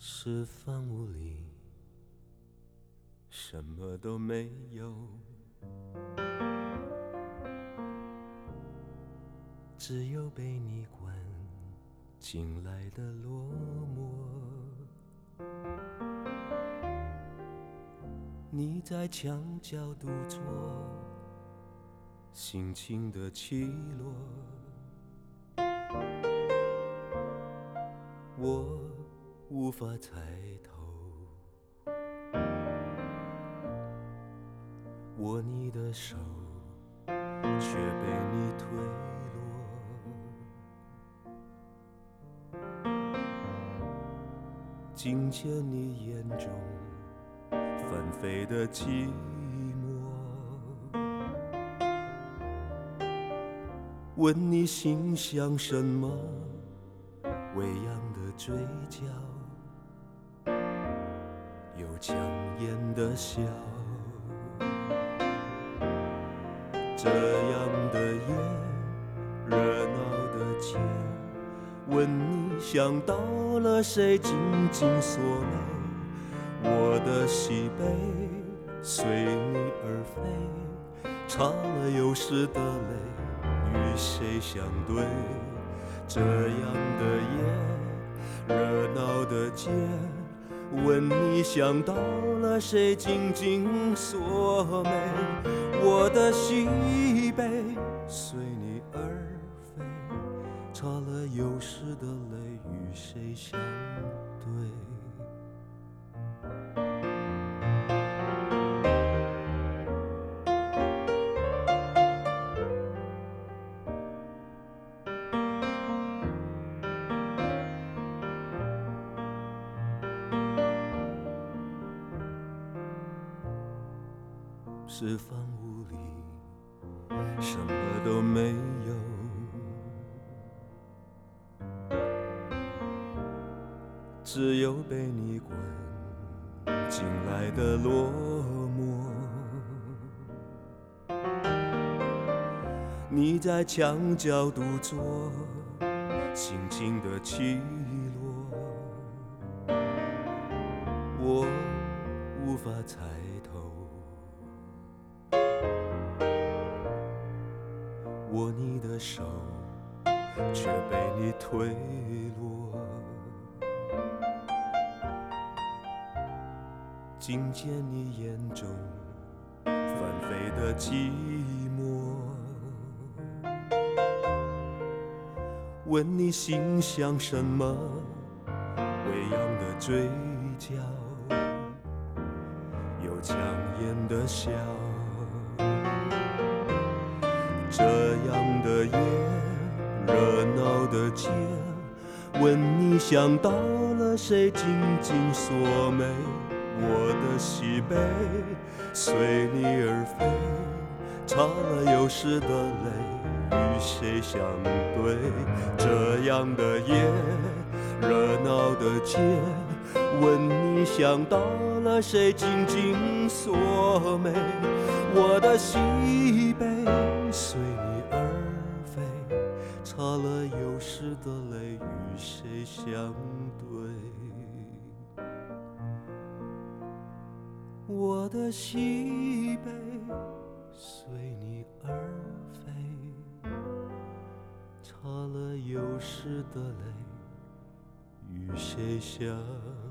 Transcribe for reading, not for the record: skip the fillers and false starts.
是房屋里什么都没有，只有被你关进来的落寞。你在墙角独坐，心情的起落，我无法猜透，握你的手却被你推落，惊见你眼中纷飞的寂寞，问你心想什么，微扬的嘴角有强颜的笑，这样的夜，热闹的街，问你想到了谁，紧紧锁眉，我的喜悲随你而飞，擦了又湿的泪，与谁相对，这样的夜，热闹的街，问你想到了谁，紧紧锁眉，我的喜悲随你而飞，擦了又湿的泪，与谁相对。是房屋里什么都没有，只有被你关进来的落寞。你在墙角独坐，心情的起落，我无法猜透，握你的手却被你推落，惊见你眼中翻飞的寂寞，问你心想什么，微扬的嘴角有强颜的笑，这样的夜，热闹的街，问你想到了谁，紧紧锁眉，我的喜悲随你而飞，擦了又湿的泪，与谁相对，这样的夜，热闹的街，问你想到了谁，紧紧锁眉，我的喜悲随你而飞，擦了又湿的泪，与谁相对，我的喜悲随你而飞，擦了又湿的泪，与谁相